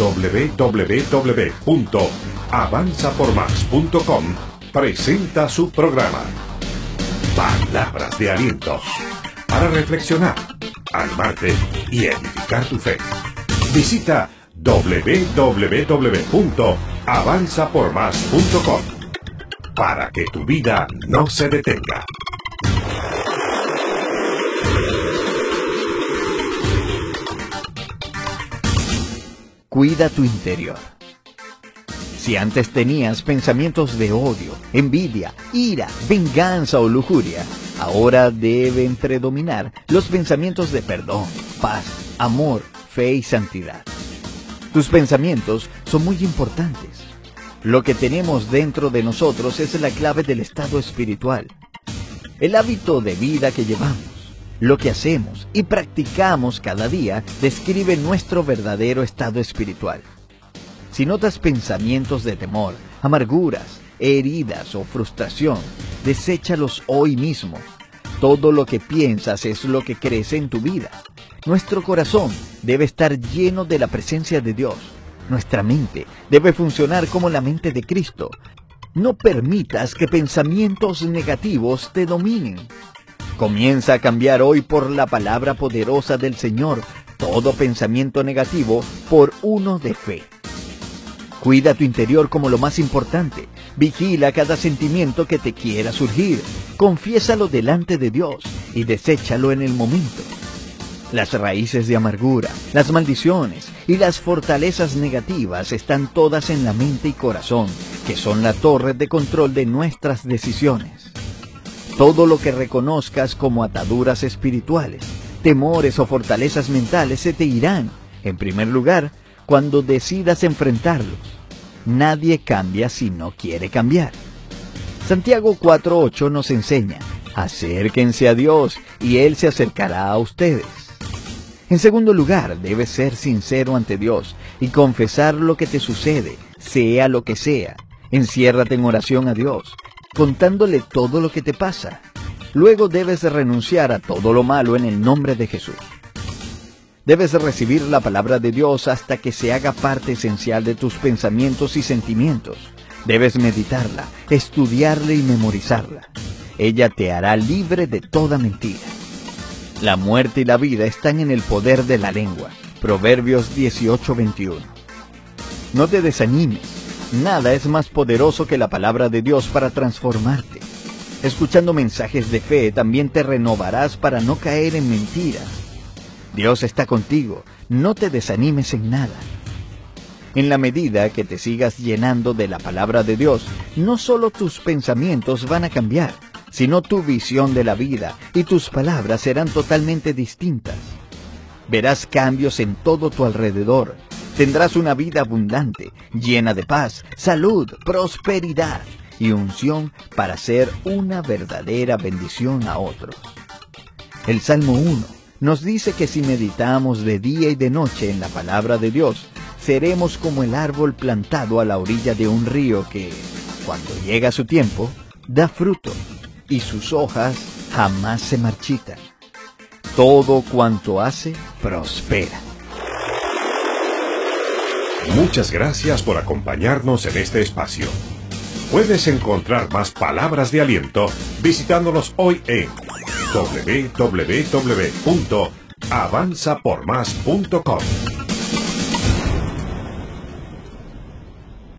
www.avanzapormás.com presenta su programa Palabras de Aliento, para reflexionar, animarte y edificar tu fe. Visita www.avanzapormás.com para que tu vida no se detenga. Cuida tu interior. Si antes tenías pensamientos de odio, envidia, ira, venganza o lujuria, ahora deben predominar los pensamientos de perdón, paz, amor, fe y santidad. Tus pensamientos son muy importantes. Lo que tenemos dentro de nosotros es la clave del estado espiritual. El hábito de vida que llevamos, lo que hacemos y practicamos cada día describe nuestro verdadero estado espiritual. Si notas pensamientos de temor, amarguras, heridas o frustración, deséchalos hoy mismo. Todo lo que piensas es lo que crece en tu vida. Nuestro corazón debe estar lleno de la presencia de Dios. Nuestra mente debe funcionar como la mente de Cristo. No permitas que pensamientos negativos te dominen. Comienza a cambiar hoy por la palabra poderosa del Señor todo pensamiento negativo por uno de fe. Cuida tu interior como lo más importante. Vigila cada sentimiento que te quiera surgir. Confiésalo delante de Dios y deséchalo en el momento. Las raíces de amargura, las maldiciones y las fortalezas negativas están todas en la mente y corazón, que son la torre de control de nuestras decisiones. Todo lo que reconozcas como ataduras espirituales, temores o fortalezas mentales se te irán, en primer lugar, cuando decidas enfrentarlos. Nadie cambia si no quiere cambiar. Santiago 4:8 nos enseña: acérquense a Dios y Él se acercará a ustedes. En segundo lugar, debes ser sincero ante Dios y confesar lo que te sucede, sea lo que sea. Enciérrate en oración a Dios, contándole todo lo que te pasa. Luego debes renunciar a todo lo malo en el nombre de Jesús. Debes recibir la palabra de Dios hasta que se haga parte esencial de tus pensamientos y sentimientos. Debes meditarla, estudiarla y memorizarla. Ella te hará libre de toda mentira. La muerte y la vida están en el poder de la lengua. Proverbios 18:21. No te desanimes. Nada es más poderoso que la palabra de Dios para transformarte. Escuchando mensajes de fe también te renovarás para no caer en mentiras. Dios está contigo. No te desanimes en nada. En la medida que te sigas llenando de la palabra de Dios, no solo tus pensamientos van a cambiar, sino tu visión de la vida y tus palabras serán totalmente distintas. Verás cambios en todo tu alrededor. Tendrás una vida abundante, llena de paz, salud, prosperidad y unción para ser una verdadera bendición a otros. El Salmo 1 nos dice que si meditamos de día y de noche en la palabra de Dios, seremos como el árbol plantado a la orilla de un río que, cuando llega su tiempo, da fruto y sus hojas jamás se marchitan. Todo cuanto hace, prospera. Muchas gracias por acompañarnos en este espacio. Puedes encontrar más palabras de aliento visitándonos hoy en www.avanzapormás.com.